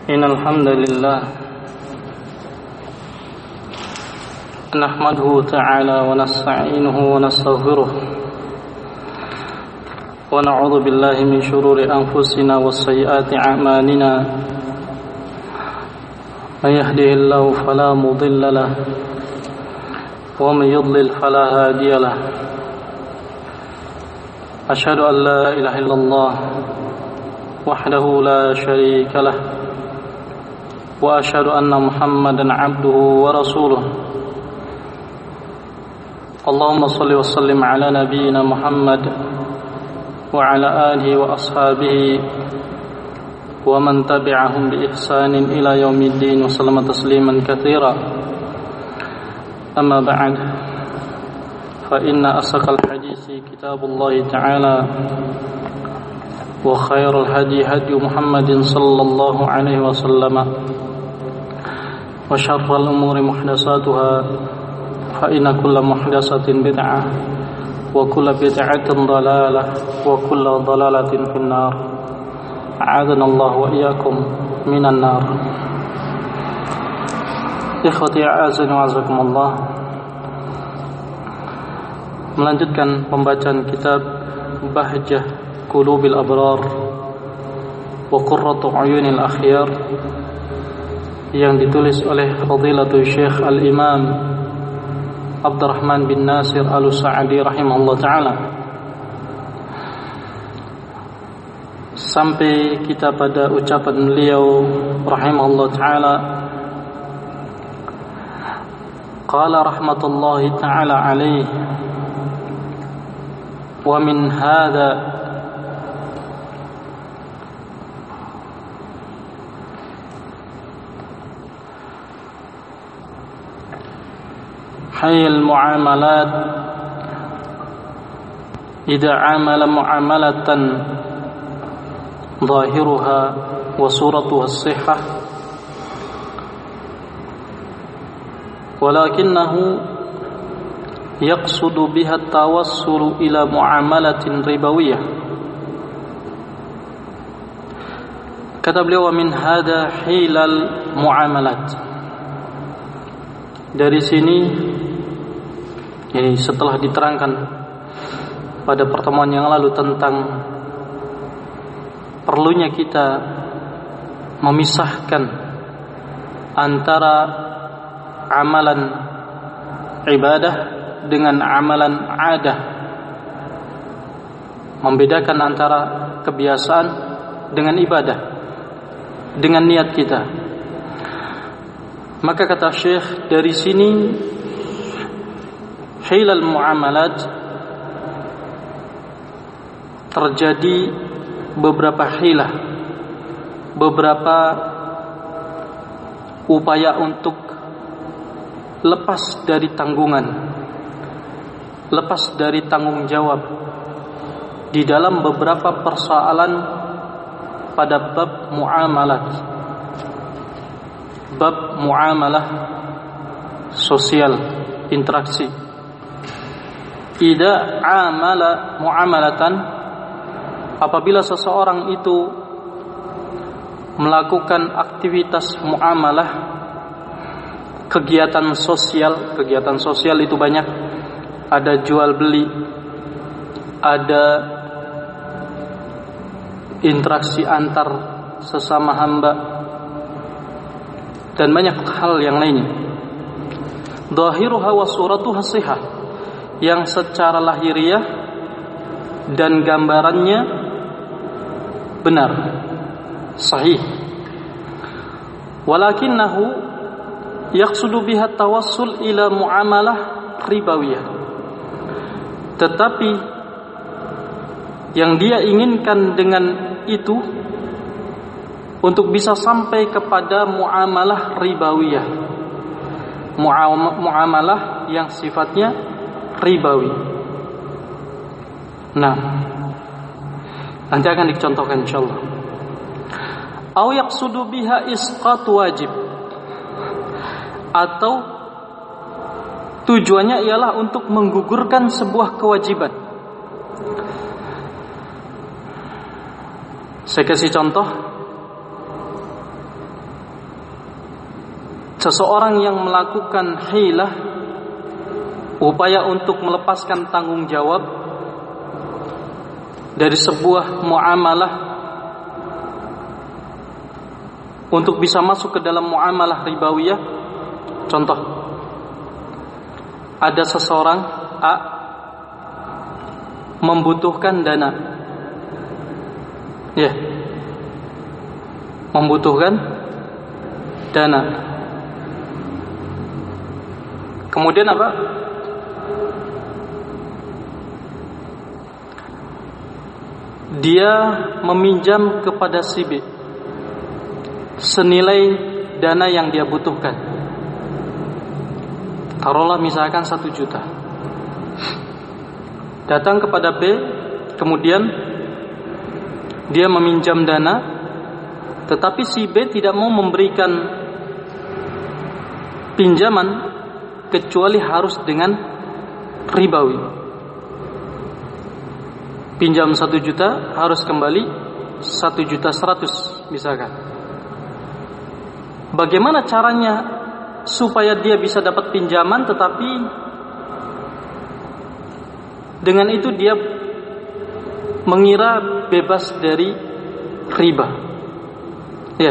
إن الحمد لله نحمده تعالى ونستعينه ونستغفره ونعوذ بالله من شرور أنفسنا وسيئات أعمالنا من يهده الله فلا مضل له ومن يضلل فلا هادي له أشهد أن لا إله إلا الله وحده لا شريك له وأشهد أن محمدا عبده ورسوله اللهم صل وسلم على نبينا محمد وعلى آله وأصحابه ومن تبعهم بإحسان إلى يوم الدين وسلم تسليما كثيرا أما بعد فإن أصدق الحديث كتاب الله تعالى وخير الهدي هدي محمد صلى الله عليه وسلم وشر الأمور محدثاتها فإن كل محدثة بدعة وكل بدعة ضلالة وكل ضلالة في النار أعاذنا الله وإياكم من النار. Ikhwati a'azani wa'azakumullah, melanjutkan pembacaan kitab Bahjah Qulubil Abrar wa Qurratu Uyunil Akhyar yang ditulis oleh Fadilatul Syekh Al-Imam Abdurrahman bin Nasir Al-Sa'di rahimahullah ta'ala. Sampai kita pada ucapan beliau rahimahullah ta'ala, qala rahmatullahi ta'ala alaih wa min hadha حي المعاملات إذا عامل معاملة ظاهرها وصورتها الصحة ولكنه يقصد بها التوصل إلى معاملة ربوية. Kata beliau, min hada hilal muamalat. Dari sini, ini setelah diterangkan pada pertemuan yang lalu tentang perlunya kita memisahkan antara amalan ibadah dengan amalan adah, membedakan antara kebiasaan dengan ibadah, dengan niat kita. Maka kata Syekh, dari sini hilal muamalat, terjadi beberapa hilah, beberapa upaya untuk lepas dari tanggungan, lepas dari tanggung jawab di dalam beberapa persoalan pada bab muamalat, bab muamalah sosial, interaksi. Idza amala muamalatan, apabila seseorang itu melakukan aktivitas muamalah, kegiatan sosial itu banyak. Ada jual beli, ada interaksi antar sesama hamba, dan banyak hal yang lainnya. Dhahiruha wa suratuha sihah, yang secara lahiriah dan gambarannya benar, sahih. Walakinnahu yaqsudu biha tawassul ila muamalah ribawiyah. Tetapi yang dia inginkan dengan itu untuk bisa sampai kepada muamalah ribawiyah, muamalah yang sifatnya ribawi. Nah, nanti akan dicontohkan insyaallah. Au yaqsudu biha isqat wajib, atau tujuannya ialah untuk menggugurkan sebuah kewajiban. Saya kasih contoh. seseorang yang melakukan hilah, upaya untuk melepaskan tanggung jawab dari sebuah muamalah untuk bisa masuk ke dalam muamalah ribawiyah. Contoh, ada seseorang A membutuhkan dana, ya, membutuhkan dana. Kemudian apa? Dia meminjam kepada si B senilai dana yang dia butuhkan. Taruhlah misalkan 1 juta. Datang kepada B, kemudian dia meminjam dana, tetapi si B tidak mau memberikan pinjaman kecuali harus dengan ribawi. Pinjam 1 juta harus kembali 1.100.000 misalkan. Bagaimana caranya supaya dia bisa dapat pinjaman, tetapi dengan itu dia mengira bebas dari riba? Ya.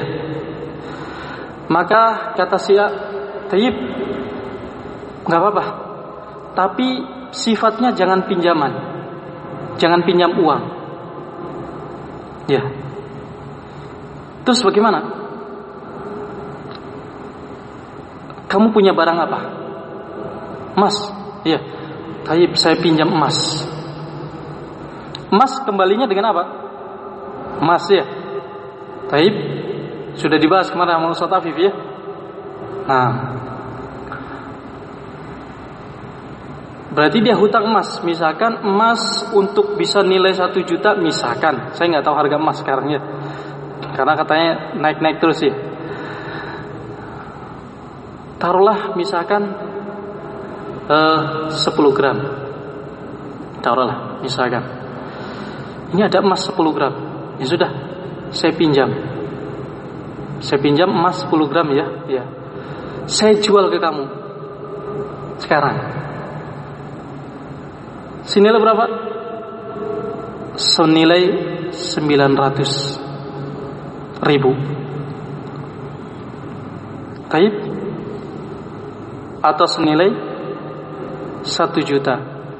Maka kata si A, "Tayyib, enggak apa-apa. Tapi sifatnya jangan pinjaman. Jangan pinjam uang." Ya. Terus bagaimana? Kamu punya barang apa? Emas. Iya. Tayyib, saya pinjam emas. Emas kembalinya dengan apa? Emas, ya. Tayyib, sudah dibahas kemarin sama Ustaz Afif, ya. Nah, berarti dia hutang emas. Misalkan emas untuk bisa nilai 1 juta misalkan. Saya nggak tahu harga emas sekarang, ya, karena katanya naik-naik terus, ya. Taruhlah misalkan 10 gram. Taruhlah misalkan ini ada emas 10 gram. Ya sudah, saya pinjam emas 10 gram, ya. Ya. Saya jual ke kamu sekarang. Senilai berapa? Senilai 900.000. Baik. Atau senilai 1 juta.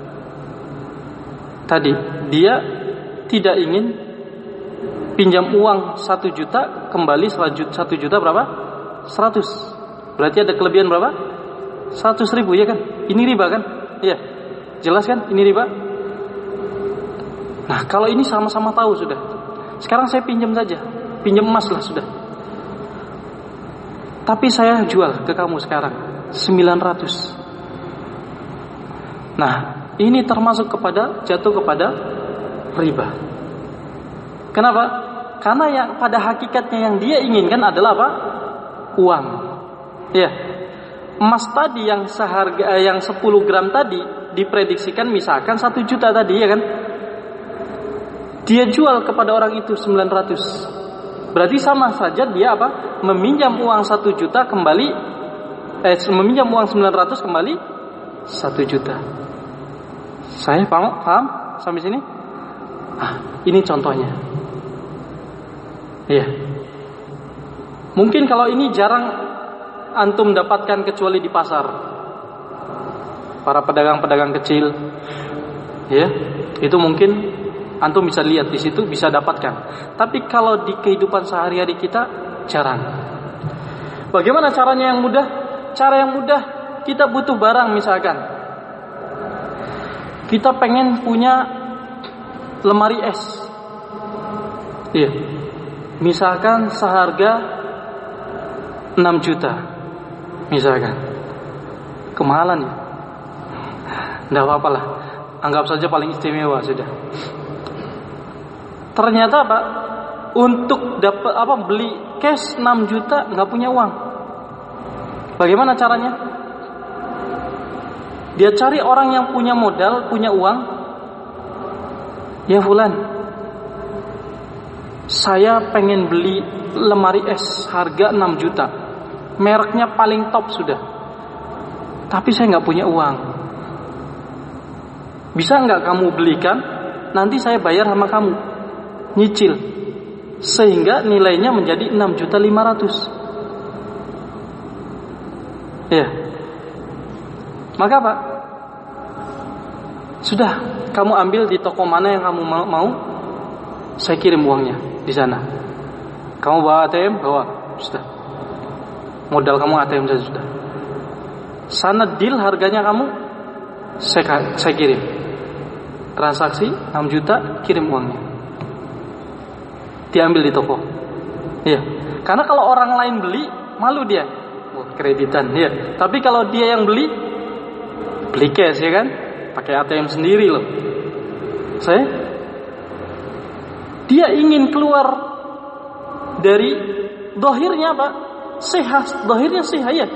Tadi dia tidak ingin pinjam uang 1 juta kembali 1 juta berapa? 100. Berarti ada kelebihan berapa? 100.000, ya kan? Ini riba kan? Iya. Jelas kan? Ini riba. Nah, kalau ini sama-sama tahu sudah. Sekarang saya pinjam saja. Pinjam emas lah sudah. Tapi saya jual ke kamu sekarang 900. Nah, ini termasuk jatuh kepada riba. Kenapa? Karena yang pada hakikatnya yang dia inginkan adalah apa? Uang. Ya. Emas tadi yang seharga yang 10 gram tadi diprediksikan misalkan 1 juta tadi, ya kan? Dia jual kepada orang itu 900. Berarti sama saja dia apa? Meminjam uang 1 juta kembali meminjam uang 900 kembali 1 juta. Saya paham sampai sini? Ini contohnya. Iya. Mungkin kalau ini jarang antum dapatkan kecuali di pasar. Para pedagang-pedagang kecil, ya, itu mungkin antum bisa lihat di situ, bisa dapatkan. Tapi kalau di kehidupan sehari-hari kita jarang. Bagaimana caranya yang mudah? Cara yang mudah, kita butuh barang misalkan. Kita pengen punya lemari es. Iya. Misalkan seharga 6 juta. Misalkan. Kemahalan, ya. Enggak apa-apa lah. Anggap saja paling istimewa sudah. Ternyata apa? Untuk dapat beli cash 6 juta enggak punya uang. Bagaimana caranya? Dia cari orang yang punya modal, punya uang. Ya fulan, saya pengen beli lemari es harga 6 juta. mereknya paling top sudah, tapi saya nggak punya uang. Bisa nggak kamu belikan? Nanti saya bayar sama kamu, nyicil, sehingga nilainya menjadi 6.500.000. Ya, maka Pak, sudah kamu ambil di toko mana yang kamu mau, saya kirim uangnya di sana. Kamu bawa ATM, bawa, sudah. Modal kamu ATM saja sudah. Sana deal harganya kamu, saya kirim. Transaksi 6 juta, kirim uangnya. Diambil di toko. Iya. Karena kalau orang lain beli, malu dia. Kreditan, ya. Tapi kalau dia yang beli cash, ya kan? Pakai ATM sendiri loh. Dia ingin keluar dari dohirnya Pak, sehat, dohirnya sehat ya.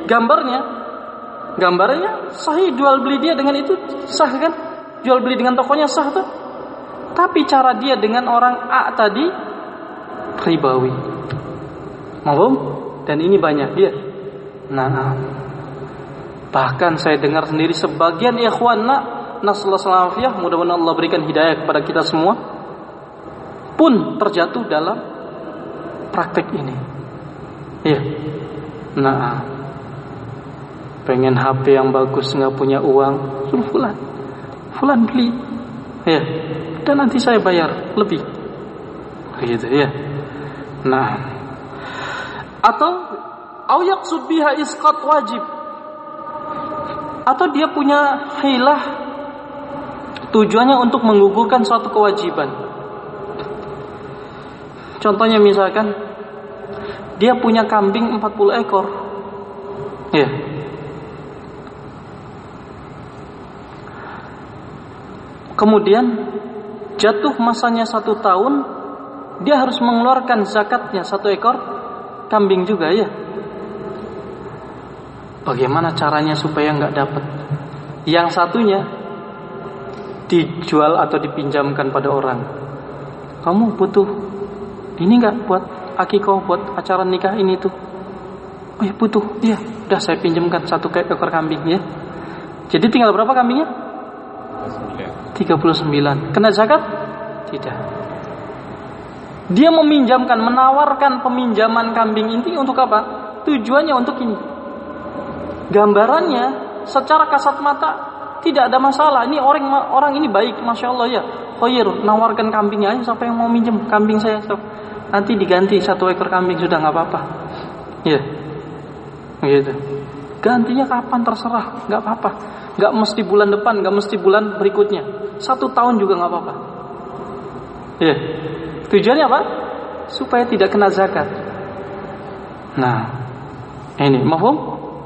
Gambarnya sahih, jual beli dia dengan itu sah kan? Jual beli dengan tokonya sah tuh. Tapi cara dia dengan orang A tadi ribawi. Mahum? Dan ini banyak dia. Nah, bahkan saya dengar sendiri sebagian ikhwanna nasallahu alaihi, mudah-mudahan Allah berikan hidayah kepada kita semua, pun terjatuh dalam praktek ini. Iya. Nah, pengen HP yang bagus, nggak punya uang, suruh fulan beli, ya, dan nanti saya bayar lebih, gitu ya. Nah, atau yaqsud biha isqat wajib, atau dia punya hilah, tujuannya untuk menggugurkan suatu kewajiban. Contohnya misalkan dia punya kambing 40 ekor, ya. Kemudian jatuh masanya 1 tahun, dia harus mengeluarkan zakatnya 1 ekor kambing juga ya. Bagaimana caranya supaya nggak dapat? Yang satunya dijual atau dipinjamkan pada orang. Kamu butuh ini nggak buat akikah, buat acara nikah ini tuh? Oh ya butuh, iya. Udah saya pinjamkan 1 ekor kambing ya. Jadi tinggal berapa kambingnya? 39. Kena zakat? Tidak. Dia meminjamkan, menawarkan peminjaman kambing ini untuk apa? Tujuannya untuk ini. Gambarannya secara kasat mata tidak ada masalah. Ini orang ini baik, masya Allah ya. Khair, nawarkan kambingnya aja, siapa yang mau minjem kambing saya? Nanti diganti 1 ekor kambing sudah nggak apa-apa. Ya, gitu. Gantinya kapan terserah, nggak apa-apa. Nggak mesti bulan depan, nggak mesti bulan berikutnya. 1 tahun juga nggak apa-apa. Ya, tujuannya apa? Supaya tidak kena zakat. Nah, ini, mahfum?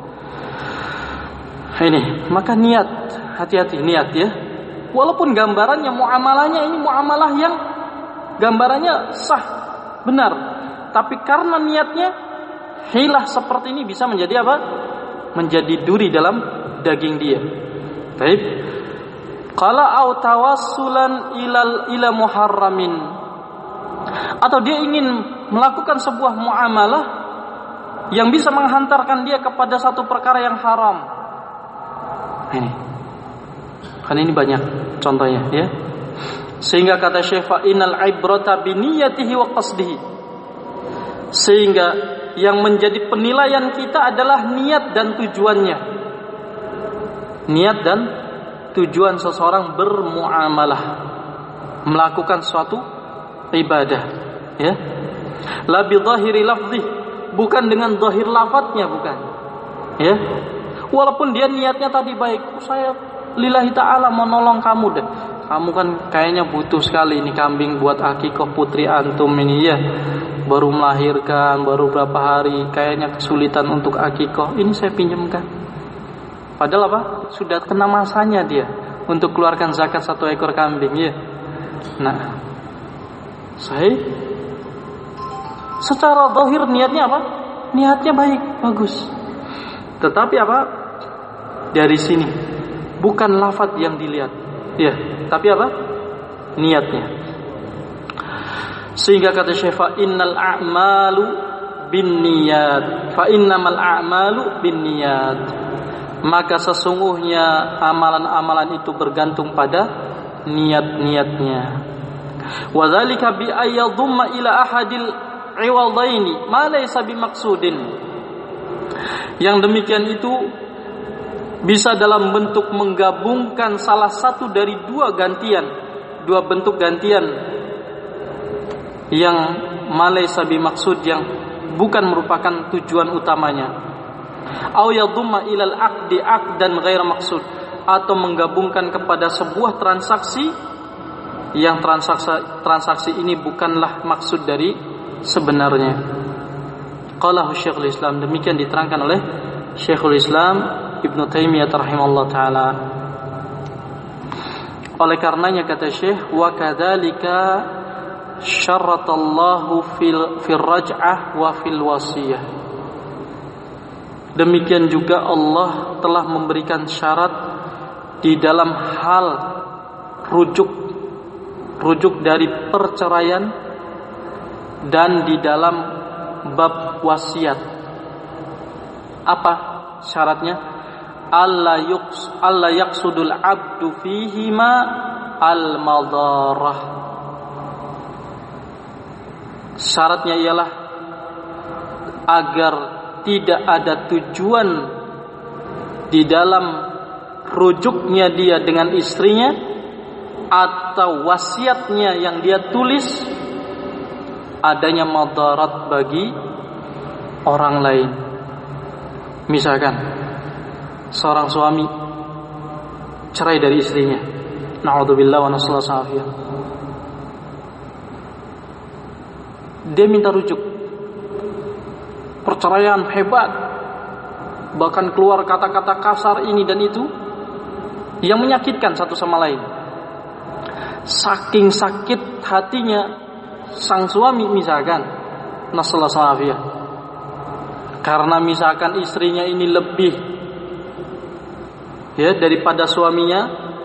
Ini, maka niat, hati-hati niat ya. Walaupun gambarannya, muamalahnya ini muamalah yang gambarannya sah, benar. Tapi karena niatnya, hilah seperti ini bisa menjadi apa? Menjadi duri dalam daging dia. Baik. Qala au tawassulan ila muharramin. Atau dia ingin melakukan sebuah muamalah yang bisa menghantarkan dia kepada satu perkara yang haram. Ini. Kan ini banyak contohnya ya. Sehingga kata Syekh fa innal ibrata bi niyyatihi wa qasdihi. Sehingga yang menjadi penilaian kita adalah niat dan tujuannya. Niat dan tujuan seseorang bermuamalah, melakukan suatu ibadah, ya. La bi dhahiri lafzi, bukan dengan zahir lafadznya, bukan. Ya. Walaupun dia niatnya tadi baik, saya lillahi ta'ala mau nolong kamu deh. Kamu kan kayaknya butuh sekali ini kambing buat akikah putri antum ini ya. Baru melahirkan, baru berapa hari, kayaknya kesulitan untuk akikah. Ini saya pinjamkan. Padahal apa? Sudah kena masanya dia untuk keluarkan zakat 1 ekor kambing ya. Nah, saya secara zahir niatnya apa? Niatnya baik, bagus. Tetapi apa? Dari sini bukan lafaz yang dilihat. Ya, tapi apa? Niatnya. Sehingga kata Syekh innal a'malu binniyat, fa innamal a'malu binniyat. Maka sesungguhnya amalan-amalan itu bergantung pada niat-niatnya. Wa dzalika bi ayyadhumma ila ahadil iwadaini ma laysa bimaksudin. Yang demikian itu bisa dalam bentuk menggabungkan salah satu dari dua bentuk gantian yang ma laysa bimaksud, yang bukan merupakan tujuan utamanya. Au yadhumma ilal aqdi aqdan ghair maksud, atau menggabungkan kepada sebuah transaksi yang transaksi ini bukanlah maksud dari sebenarnya. Qalahu Syekhul Islam, demikian diterangkan oleh Syekhul Islam Ibnu Taimiyah rahimahullah taala. Oleh karenanya kata Syekh, wa kadzalika syaratallahu fil raj'ah wa fil wasiyah. Demikian juga Allah telah memberikan syarat di dalam hal rujuk dari perceraian dan di dalam bab wasiat. Apa syaratnya? Allah yaqsudul abdu fihima al-madarah. Syaratnya ialah agar tidak ada tujuan di dalam rujuknya dia dengan istrinya atau wasiatnya yang dia tulis adanya madarat bagi orang lain. Misalkan seorang suami cerai dari istrinya, na'udzubillah wa nasallahu, dia minta rujuk, perceraian hebat, bahkan keluar kata-kata kasar ini dan itu yang menyakitkan satu sama lain. Saking sakit hatinya sang suami misalkan, nasallahu, karena misalkan istrinya ini lebih daripada suaminya,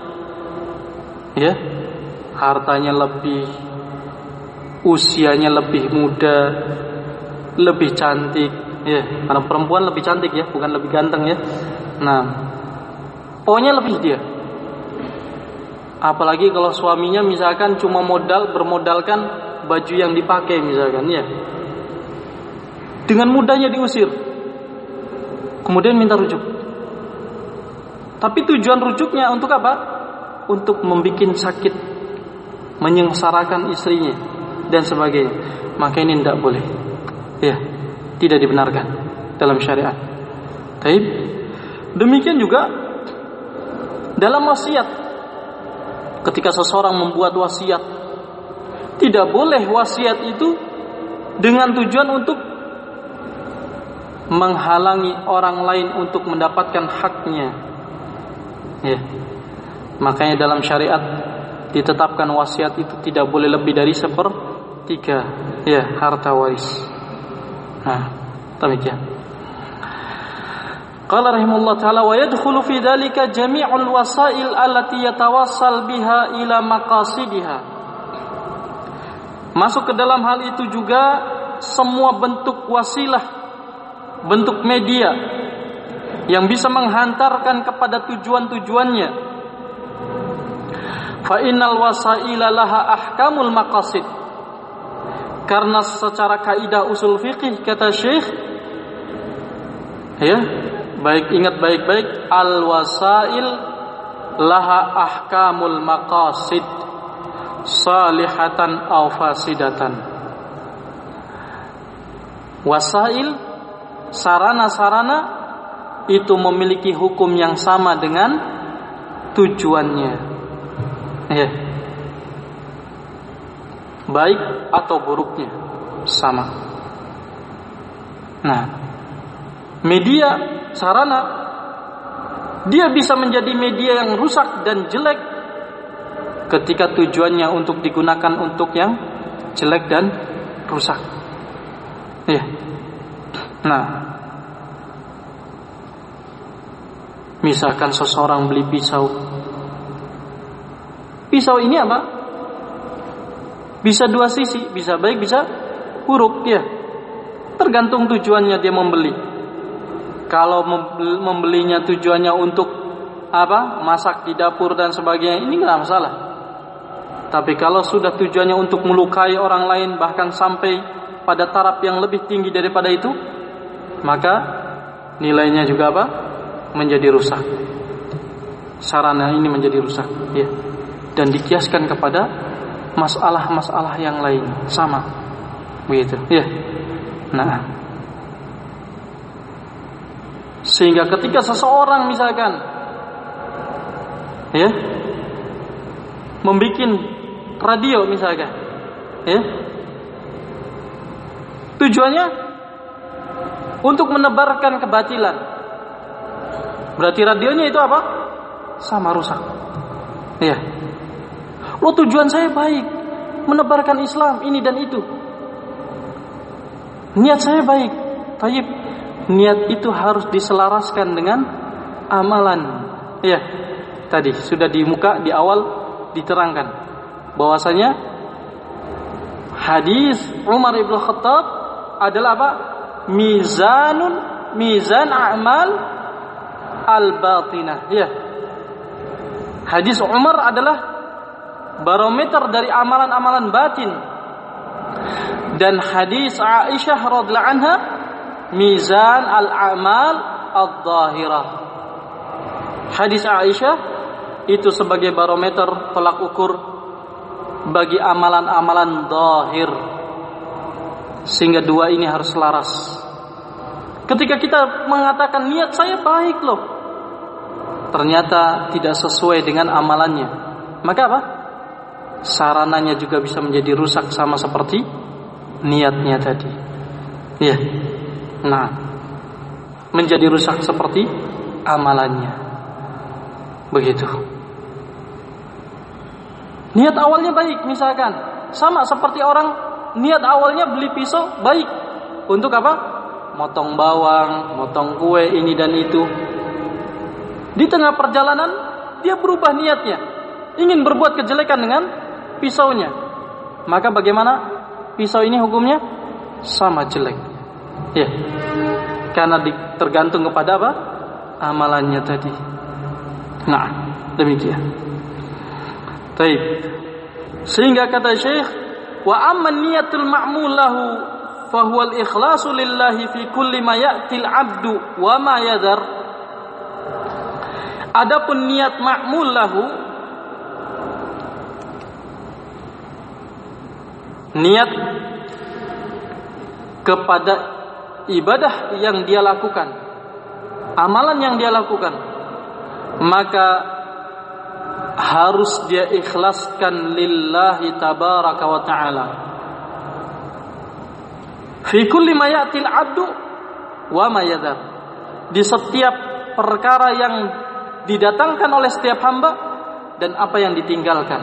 hartanya lebih, usianya lebih muda, lebih cantik, karena perempuan lebih cantik bukan lebih ganteng Nah, pokoknya lebih dia. Apalagi kalau suaminya misalkan cuma bermodalkan baju yang dipakai misalkan dengan mudahnya diusir, kemudian minta rujuk. Tapi tujuan rujuknya untuk apa? Untuk membuat sakit, menyengsarakan istrinya dan sebagainya. Maka ini tidak boleh, tidak dibenarkan dalam syariat. Baik. Demikian juga dalam wasiat. Ketika seseorang membuat wasiat, tidak boleh wasiat itu dengan tujuan untuk menghalangi orang lain untuk mendapatkan haknya. Makanya dalam syariat ditetapkan wasiat itu tidak boleh lebih dari 1/3 harta waris. Nah, demikian. Qala rahimahullah ta'ala wa yadkhulu fi dzalika jami'ul wasail allati yatawassal biha ila maqasidiha. Masuk ke dalam hal itu juga semua bentuk wasilah, bentuk media yang bisa menghantarkan kepada tujuan-tujuannya. Fa innal wasaila laha ahkamul maqasid. Karena secara kaidah usul fikih kata Syekh, ingat baik-baik, al wasail laha ahkamul maqasid salihatan aw fasidatan. Wasail, sarana-sarana itu memiliki hukum yang sama dengan tujuannya, baik atau buruknya sama. Nah, media, sarana, dia bisa menjadi media yang rusak dan jelek ketika tujuannya untuk digunakan untuk yang jelek dan rusak. Nah, misalkan seseorang beli pisau. Pisau ini apa? Bisa dua sisi, bisa baik, bisa buruk, tergantung tujuannya dia membeli. Kalau membelinya tujuannya untuk masak di dapur dan sebagainya, ini nggak masalah. Tapi kalau sudah tujuannya untuk melukai orang lain, bahkan sampai pada taraf yang lebih tinggi daripada itu, maka nilainya juga menjadi rusak. Sarana ini menjadi rusak, ya. Dan dikiaskan kepada masalah-masalah yang lain, sama, begitu, ya. Nah, sehingga ketika seseorang misalkan, ya, membikin radio misalkan, ya, tujuannya untuk menebarkan kebatilan, berarti radionya itu sama rusak, ya. Tujuan saya baik, menebarkan Islam ini dan itu, niat saya baik, tayyib. Niat itu harus diselaraskan dengan amalan, ya. Tadi sudah di muka di awal diterangkan bahwasanya hadis Umar ibn Khattab adalah mizan a'mal al-batinah, ya. Hadis Umar adalah barometer dari amalan-amalan batin, dan hadis Aisyah radhiyallahu anha mizan al-a'mal ad-dhahirah. Hadis Aisyah itu sebagai barometer tolak ukur bagi amalan-amalan zahir, sehingga dua ini harus selaras. Ketika kita mengatakan niat saya baik loh, ternyata tidak sesuai dengan amalannya, maka sarananya juga bisa menjadi rusak sama seperti niatnya tadi, ya. Nah, menjadi rusak seperti amalannya, begitu. Niat awalnya baik, misalkan sama seperti orang niat awalnya beli pisau baik untuk motong bawang, motong kue ini dan itu. Di tengah perjalanan dia berubah niatnya, ingin berbuat kejelekan dengan pisaunya, maka bagaimana pisau ini hukumnya? Sama jelek, ya, karena tergantung kepada amalannya tadi. Nah, demikian. Baik. Sehingga kata Syekh, wa amma niyatul ma'mul lahu fa huwa al-ikhlasu lillahi fi kulli ma ya'ti al-'abdu wa ma yadhar. Adapun niat ma'mul lahu, niat kepada ibadah yang dia lakukan, amalan yang dia lakukan, maka harus dia ikhlaskan lillahi tabaraka wa ta'ala fi kulli ma ya'til 'abdu wa ma yadhar, di setiap perkara yang didatangkan oleh setiap hamba dan apa yang ditinggalkan.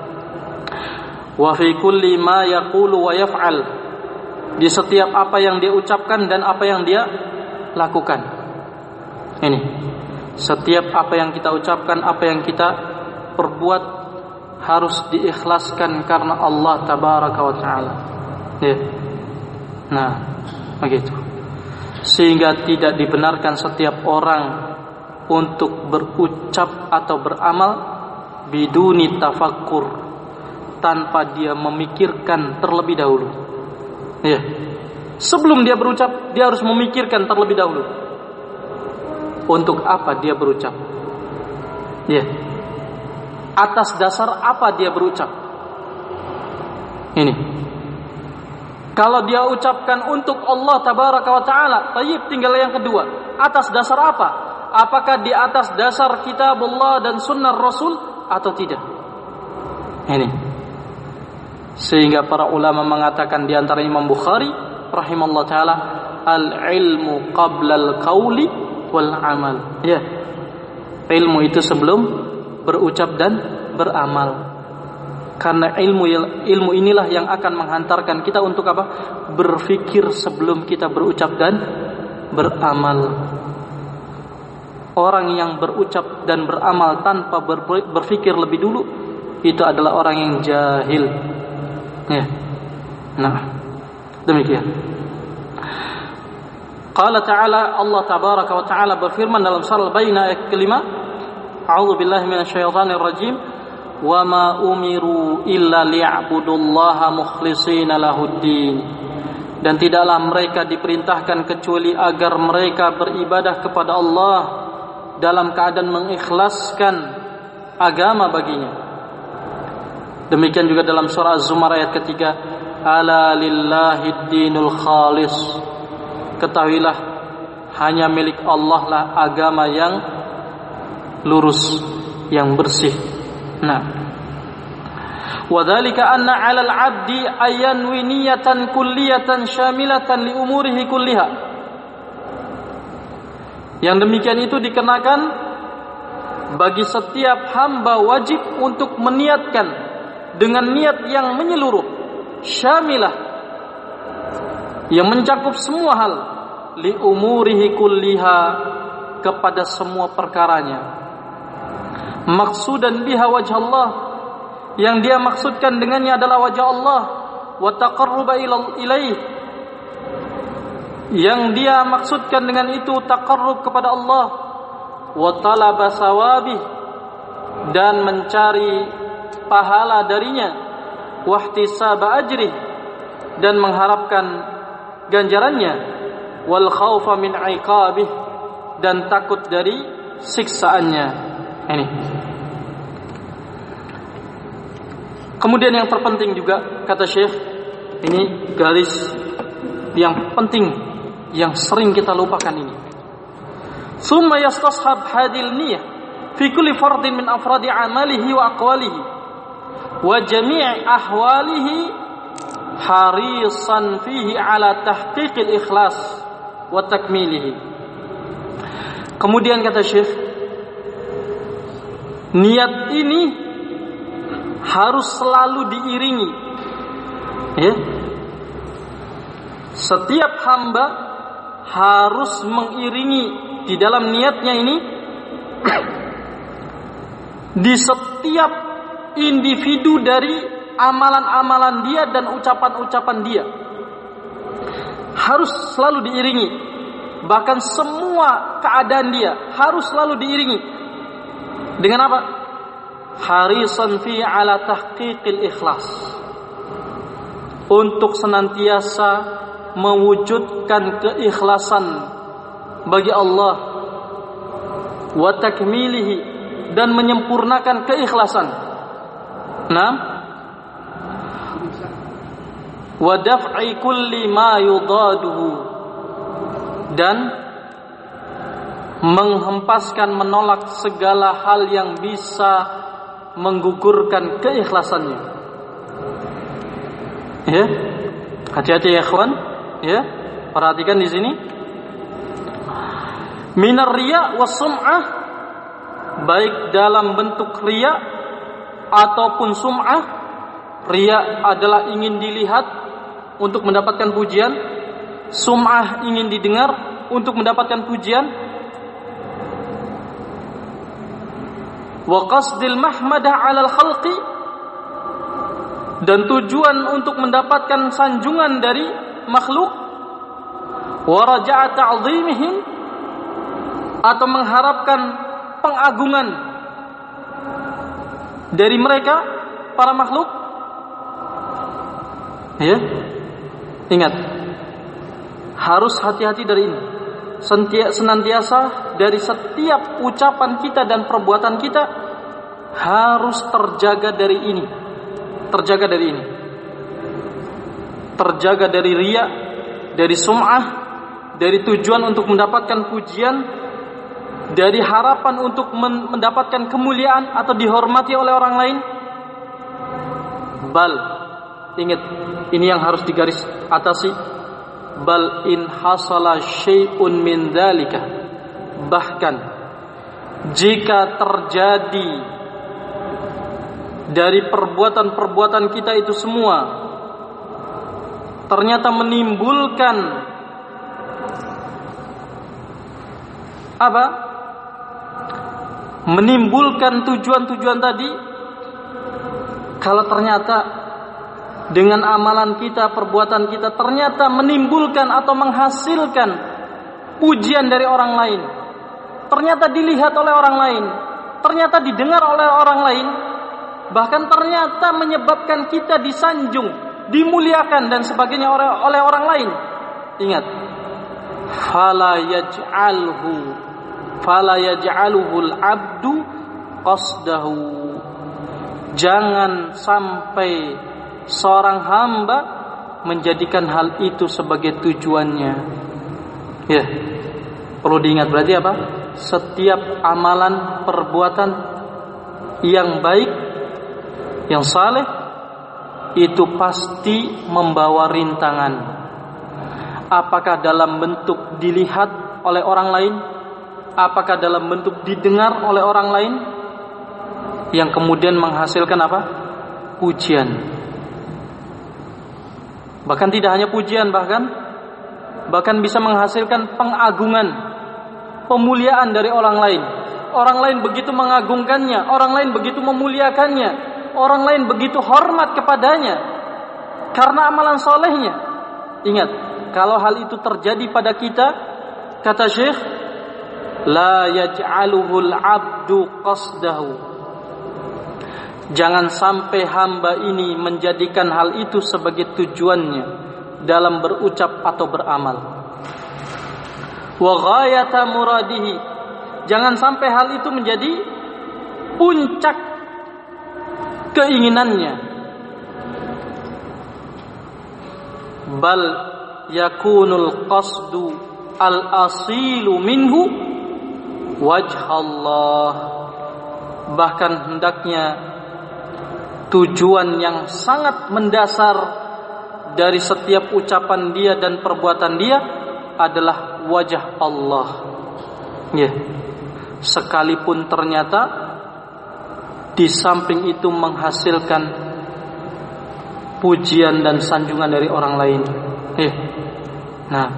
Wa fi kulli ma yaqulu wa yaf'al, di setiap apa yang dia ucapkan dan apa yang dia lakukan. Ini, setiap apa yang kita ucapkan, apa yang kita perbuat harus diikhlaskan karena Allah tabaraka wa ta'ala, ya. Nah, begitu. Sehingga tidak dibenarkan setiap orang untuk berucap atau beramal biduni tafakkur, tanpa dia memikirkan terlebih dahulu, ya. Sebelum dia berucap, dia harus memikirkan terlebih dahulu untuk apa dia berucap, ya. Atas dasar apa dia berucap. Ini, kalau dia ucapkan untuk Allah tabaraka wa ta'ala, tayyib, tinggal yang kedua, atas dasar apa? Apakah di atas dasar kitabullah dan sunnah Rasul atau tidak? Ini, sehingga para ulama mengatakan, di antara Imam Bukhari rahimallahu taala, al-ilmu qabla al-qauli wal amal, ya. Ilmu itu sebelum berucap dan beramal. Karena ilmu inilah yang akan menghantarkan kita untuk apa? Berfikir sebelum kita berucap dan beramal. Orang yang berucap dan beramal tanpa berfikir lebih dulu, itu adalah orang yang jahil, ya. Nah, demikian. Qala ta'ala, Allah tabaraka wa ta'ala berfirman dalam surah Al-Baqarah ayat kelima, A'udzu billahi minasyaitonir rajim, wa ma umiru illa liya'budullaha mukhlishina lahuddin. Dan tidaklah mereka diperintahkan kecuali agar mereka beribadah kepada Allah dalam keadaan mengikhlaskan agama baginya. Demikian juga dalam surah Az-Zumar ayat ketiga, ala lillahid dinul khalis. Ketahuilah hanya milik Allah lah agama yang lurus, yang bersih. Nah, wadzalika anna 'alal 'abdi ayanwi niyatan kulliyatan syamilatan li umurihi kulliha. Yang demikian itu dikenakan bagi setiap hamba wajib untuk meniatkan dengan niat yang menyeluruh, syamilah, yang mencakup semua hal, li umurihi kulliha, kepada semua perkaranya. Maksudan biha wajh Allah, yang dia maksudkan dengannya adalah wajah Allah, wa taqarruba ilaih, yang dia maksudkan dengan itu taqarrub kepada Allah, wa talaba sawabih, dan mencari pahala darinya, wa ihtisaba ajrih, dan mengharapkan ganjarannya, wal khaufa min iqabih, dan takut dari siksaannya. Ini. Kemudian yang terpenting juga kata Syekh, ini garis yang penting yang sering kita lupakan ini. Summa yastashab hadil niyah fi kulli fardin min afradi amalihi wa aqwalihi wa jami' ahwalihi harisan fihi ala tahqiqil ikhlas wa takmilihi. Kemudian kata Syekh, niat ini harus selalu diiringi, ya. Setiap hamba harus mengiringi di dalam niatnya ini di setiap individu dari amalan-amalan dia dan ucapan-ucapan dia, harus selalu diiringi. Bahkan semua keadaan dia harus selalu diiringi dengan apa? Harisan fi ala tahqiqil ikhlas, untuk senantiasa mewujudkan keikhlasan bagi Allah, wa takmilihi, dan menyempurnakan keikhlasan. Nah, wa daf'i kulli ma yudaduhu, dan menghempaskan, menolak segala hal yang bisa menggugurkan keikhlasannya. Ya, hati-hati ya ikhwan, ya, perhatikan di sini. Minar riya was sum'ah, baik dalam bentuk riya ataupun sum'ah. Riya adalah ingin dilihat untuk mendapatkan pujian, sum'ah ingin didengar untuk mendapatkan pujian. Wa qasdil mahmadah 'alal khalqi, dan tujuan untuk mendapatkan sanjungan dari makhluk. Wa raja'a ta'zimihim, atau mengharapkan pengagungan dari mereka para makhluk. Ya, ingat, harus hati-hati dari ini. Senantiasa dari setiap ucapan kita dan perbuatan kita harus terjaga dari ini. Terjaga dari ini. Terjaga dari riya, dari sum'ah, dari tujuan untuk mendapatkan pujian, dari harapan untuk mendapatkan kemuliaan atau dihormati oleh orang lain. Bal, ingat, ini yang harus digaris atasi. Bal in hasala syai'un min dzalika, bahkan jika terjadi dari perbuatan-perbuatan kita itu semua ternyata menimbulkan apa? Menimbulkan tujuan-tujuan tadi. Kalau ternyata dengan amalan kita, perbuatan kita ternyata menimbulkan atau menghasilkan pujian dari orang lain, ternyata dilihat oleh orang lain, ternyata didengar oleh orang lain, bahkan ternyata menyebabkan kita disanjung, dimuliakan dan sebagainya oleh orang lain. Ingat, fala yaj'aluhul abdu qasdahu. Jangan sampai seorang hamba menjadikan hal itu sebagai tujuannya. Ya, perlu diingat berarti apa? Setiap amalan, perbuatan yang baik, yang saleh, itu pasti membawa rintangan. Apakah dalam bentuk dilihat oleh orang lain, apakah dalam bentuk didengar oleh orang lain, yang kemudian menghasilkan apa? Pujian. Bahkan tidak hanya pujian, bahkan bisa menghasilkan pengagungan, pemuliaan dari orang lain. Orang lain begitu mengagungkannya, orang lain begitu memuliakannya, orang lain begitu hormat kepadanya karena amalan solehnya. Ingat, kalau hal itu terjadi pada kita, kata Syekh, la yaj'aluhul abdu qasdahu. Jangan sampai hamba ini menjadikan hal itu sebagai tujuannya dalam berucap atau beramal. Wa ghayata muradihi. Jangan sampai hal itu menjadi puncak keinginannya. Bal yakunul qasdu al-asilu minhu wajhallah. Bahkan hendaknya tujuan yang sangat mendasar dari setiap ucapan dia dan perbuatan dia adalah wajah Allah. Ya. Sekalipun ternyata di samping itu menghasilkan pujian dan sanjungan dari orang lain. Ya. Nah,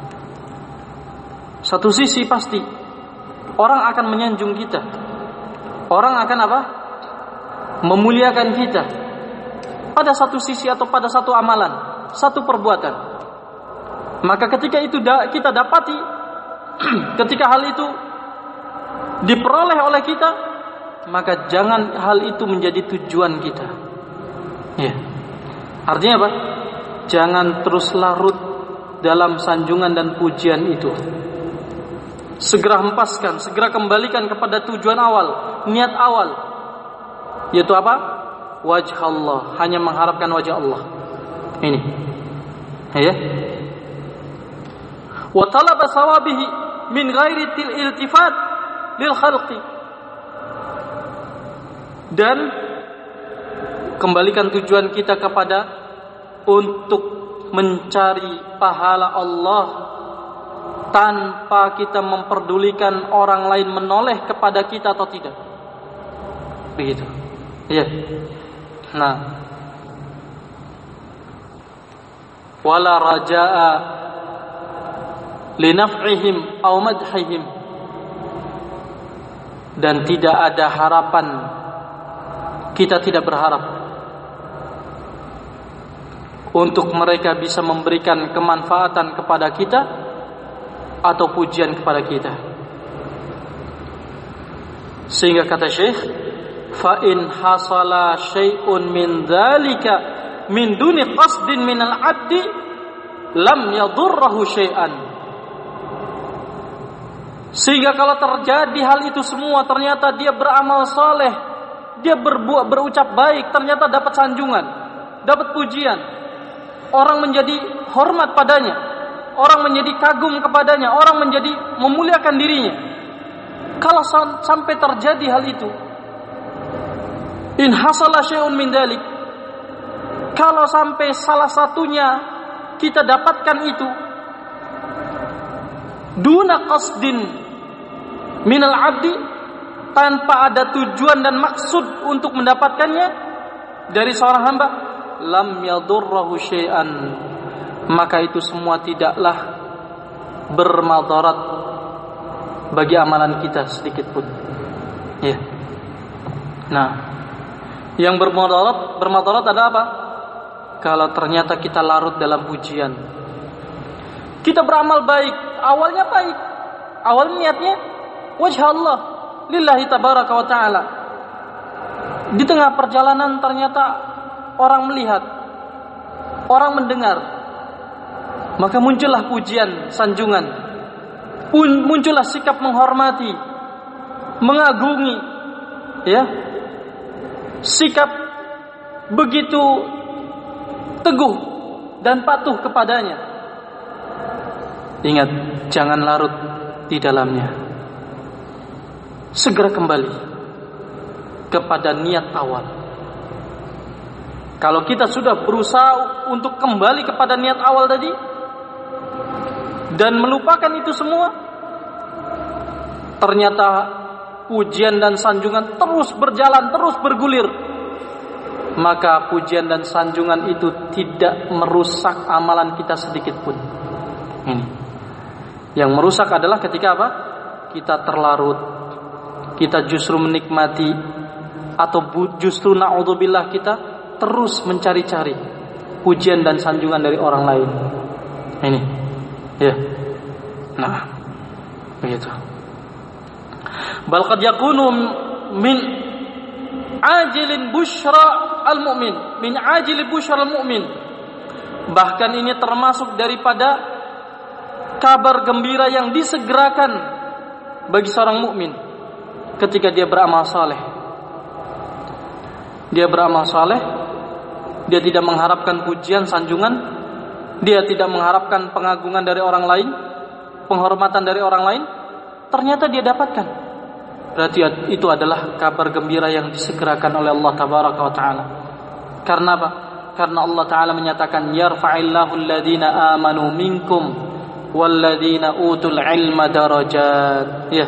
satu sisi pasti orang akan menyanjung kita. Orang akan apa? Memuliakan kita pada satu sisi atau pada satu amalan, satu perbuatan. Maka ketika itu kita dapati, ketika hal itu diperoleh oleh kita, maka jangan hal itu menjadi tujuan kita. Ya. Artinya apa? Jangan terus larut dalam sanjungan dan pujian itu. Segera hempaskan, segera kembalikan kepada tujuan awal, niat awal, yaitu apa? Wajh Allah, hanya mengharapkan wajah Allah. Ini. Ya. Wa talaba sawabihi min ghairi iltifat lil khalqi. Dan kembalikan tujuan kita kepada untuk mencari pahala Allah tanpa kita memperdulikan orang lain menoleh kepada kita atau tidak. Begitu. Iya. Nah, wala raja'a linaf'ihim aw madhihim, dan tidak ada harapan, kita tidak berharap untuk mereka bisa memberikan kemanfaatan kepada kita atau pujian kepada kita. Sehingga kata Syekh, fa in hasala syai'un min dzalika min duni qasdin minal 'abdi lam yadurruhu syai'an. Sehingga kalau terjadi hal itu semua, ternyata dia beramal saleh, dia berucap baik, ternyata dapat sanjungan, dapat pujian, orang menjadi hormat padanya, orang menjadi kagum kepadanya, orang menjadi memuliakan dirinya. Kalau sampai terjadi hal itu, in hasala syai'un min dzalik, kalau sampai salah satunya kita dapatkan itu duna qasdin minal abdi, tanpa ada tujuan dan maksud untuk mendapatkannya dari seorang hamba, lam yadurruhu syai'an, maka itu semua tidaklah bermadarat bagi amalan kita sedikit pun. Ya. Nah, yang bermadarat ada apa? Kalau ternyata kita larut dalam pujian, kita beramal baik, awalnya baik. Awal niatnya wajah Allah, lillahi tabaraka wa ta'ala. Di tengah perjalanan ternyata orang melihat, orang mendengar. Maka muncullah pujian, sanjungan. Muncullah sikap menghormati, mengagungi, ya. Sikap begitu teguh dan patuh kepadanya. Ingat, jangan larut di dalamnya. Segera kembali kepada niat awal. Kalau kita sudah berusaha untuk kembali kepada niat awal tadi dan melupakan itu semua, ternyata pujian dan sanjungan terus berjalan, terus bergulir, maka pujian dan sanjungan itu tidak merusak amalan kita sedikit pun. Ini yang merusak adalah ketika apa? Kita terlarut, kita justru menikmati, atau justru na'udzubillah kita terus mencari-cari pujian dan sanjungan dari orang lain. Ini, ya. Nah, begitu. Bal qad yakunu min ajilin busyra al-mu'min, min ajili busyra al-mu'min. Bahkan ini termasuk daripada kabar gembira yang disegerakan bagi seorang mukmin ketika dia beramal saleh. Dia beramal saleh, dia tidak mengharapkan pujian, sanjungan, dia tidak mengharapkan pengagungan dari orang lain, penghormatan dari orang lain, ternyata dia dapatkan. Berarti itu adalah kabar gembira yang disegerakan oleh Allah tabaraka wa taala. Karena apa? Karena Allah taala menyatakan yarfa'illahu alladhina amanu minkum walladzina utul ilma darajat. Ya.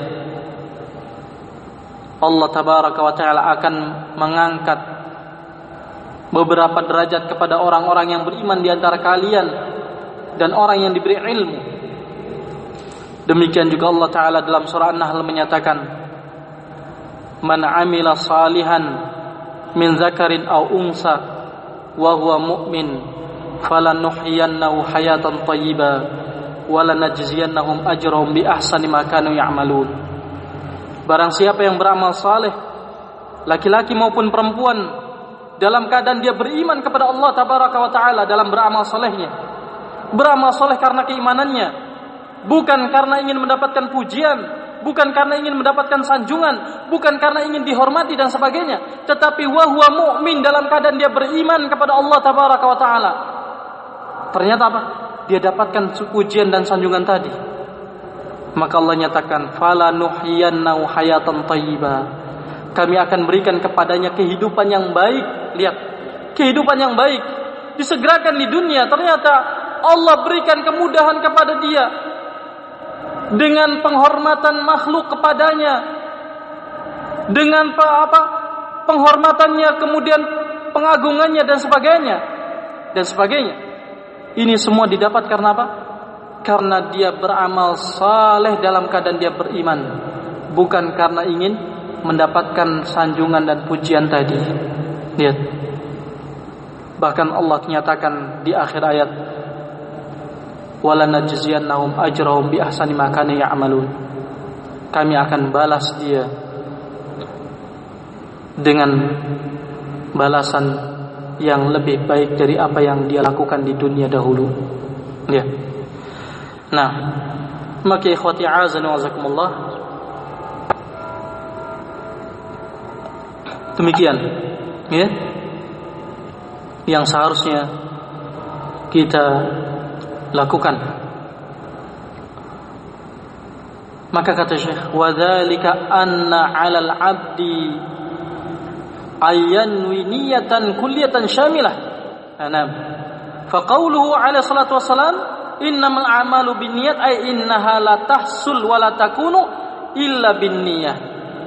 Allah tabaraka wa taala akan mengangkat beberapa derajat kepada orang-orang yang beriman di antara kalian dan orang yang diberi ilmu. Demikian juga Allah taala dalam surah An-Nahl menyatakan, "Man 'amila salihan min dzakarin aw unsa wa huwa mu'min falanuhyiyannahu hayatan thayyibah walanajziyannahum ajrahum bi ahsani ma kanu ya'malun." Barang siapa yang beramal saleh, laki-laki maupun perempuan, dalam keadaan dia beriman kepada Allah tabaraka wa taala dalam beramal salehnya. Beramal saleh karena keimanannya, bukan karena ingin mendapatkan pujian, bukan karena ingin mendapatkan sanjungan, bukan karena ingin dihormati dan sebagainya, tetapi wa huwa mu'min, dalam keadaan dia beriman kepada Allah tabaraka wa taala. Ternyata apa? Dia dapatkan pujian dan sanjungan tadi. Maka Allah nyatakan, fala nuhyiyannahu hayatan thayyibah. Kami akan berikan kepadanya kehidupan yang baik. Lihat, kehidupan yang baik disegerakan di dunia. Ternyata Allah berikan kemudahan kepada dia dengan penghormatan makhluk kepadanya, dengan penghormatannya, kemudian pengagungannya dan sebagainya. Ini semua didapat karena apa? Karena dia beramal saleh dalam keadaan dia beriman, bukan karena ingin mendapatkan sanjungan dan pujian tadi. Lihat, bahkan Allah nyatakan di akhir ayat, walanajziyannahum ajrahum bi ahsani ma kanu ya'malun. Kami akan balas dia dengan balasan yang lebih baik dari apa yang dia lakukan di dunia dahulu. Ya. Nah, maka ikhwati azan wa azakumullah, demikian ya yang seharusnya kita lakukan. Maka kata Syekh, wa dzalika anna 'alal 'abdi ayyanwi niyatan kulliyatan syamilah. Anam. Fa qawluhu 'alaihi salatu wassalam, innamal a'malu binniyat, ay innaha la tahsul wa la takunu illa binniyah.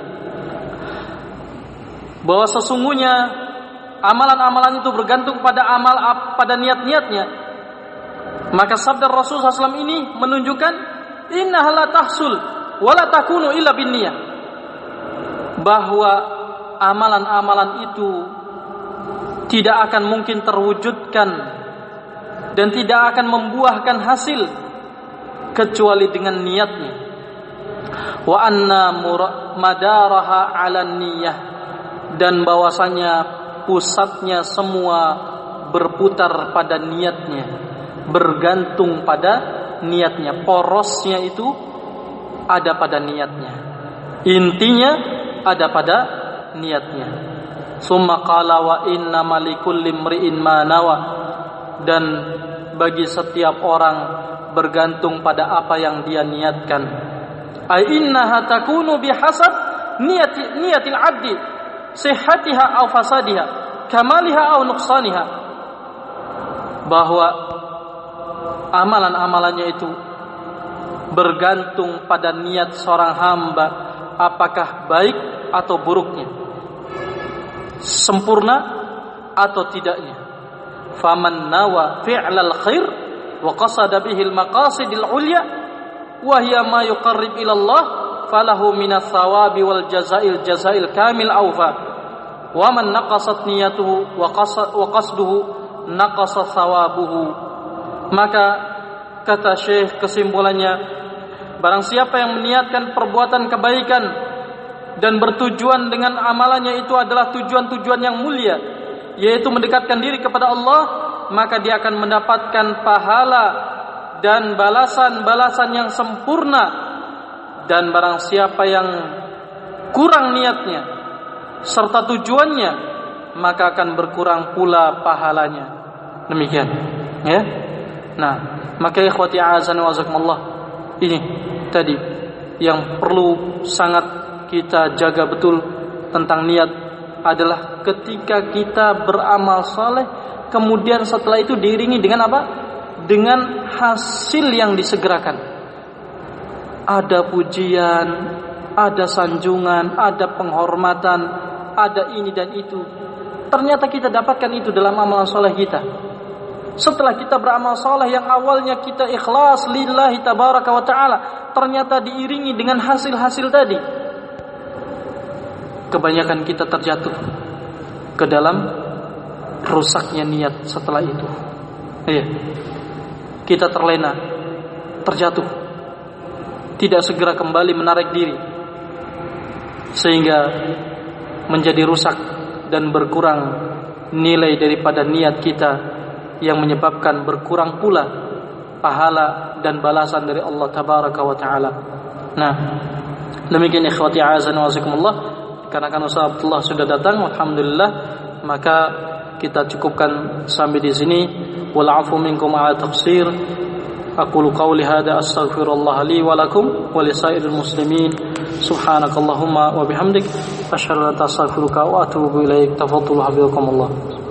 Bahwa sesungguhnya amalan-amalan itu bergantung pada niat-niatnya. Maka sabda Rasul SAW ini menunjukkan innaha la tahsul wa la takunu illa binniyah, bahwa amalan-amalan itu tidak akan mungkin terwujudkan dan tidak akan membuahkan hasil kecuali dengan niatnya. Wa anna madaraha 'ala niyyah, dan bahwasanya pusatnya semua berputar pada niatnya, bergantung pada niatnya. Porosnya itu ada pada niatnya, intinya ada pada niatnya. Summa qala wa inna malikulli imri'in ma nawa, dan bagi setiap orang bergantung pada apa yang dia niatkan. Ai innaha takunu bihasab niyatil 'abdi sihhatiha aw fasadiha, kamaliha aw nuqsaniha, bahwa amalan-amalannya itu bergantung pada niat seorang hamba, apakah baik atau buruknya, sempurna atau tidaknya. Faman nawa fi'lal khair wa qasada bihi al-maqasidil 'ulya wa hiya ma yuqarrib ila Allah falahu minas thawabi wal jazail kamil awfa. Wa man naqasat niyatuhu wa qasduhu naqasa thawabuhu. Maka kata Syekh, kesimpulannya, barang siapa yang meniatkan perbuatan kebaikan dan bertujuan dengan amalannya itu adalah tujuan-tujuan yang mulia, yaitu mendekatkan diri kepada Allah, maka dia akan mendapatkan pahala dan balasan-balasan yang sempurna. Dan barang siapa yang kurang niatnya serta tujuannya, maka akan berkurang pula pahalanya. Demikian, ya. Nah, maka ikhwati a'azani wa jazakumullah, ini tadi yang perlu sangat kita jaga betul tentang niat adalah ketika kita beramal saleh, kemudian setelah itu diiringi dengan apa? Dengan hasil yang disegerakan. Ada pujian, ada sanjungan, ada penghormatan, ada ini dan itu. Ternyata kita dapatkan itu dalam amal saleh kita. Setelah kita beramal saleh yang awalnya kita ikhlas lillahi tabaraka wa ta'ala, ternyata diiringi dengan hasil-hasil tadi. Kebanyakan kita terjatuh ke dalam rusaknya niat setelah itu. Iya. Kita terlena, terjatuh, tidak segera kembali menarik diri, sehingga menjadi rusak dan berkurang nilai daripada niat kita, yang menyebabkan berkurang pula pahala dan balasan dari Allah tabaraka wa ta'ala. Nah, demikian ikhwati a'azani wa jazakumullah. Karena kan Ustaz Abdullah sudah datang, alhamdulillah, maka kita cukupkan sampai di sini. Wal 'afu minkum 'ala taqsir. Aqulu qawli hadza astaghfirullah li wa lakum wa lisairil muslimin. Subhanakallahumma wa bihamdik asyhadu an la ilaha illa anta astaghfiruka wa atubu ilaik. Tafadhalu hafizakumullah.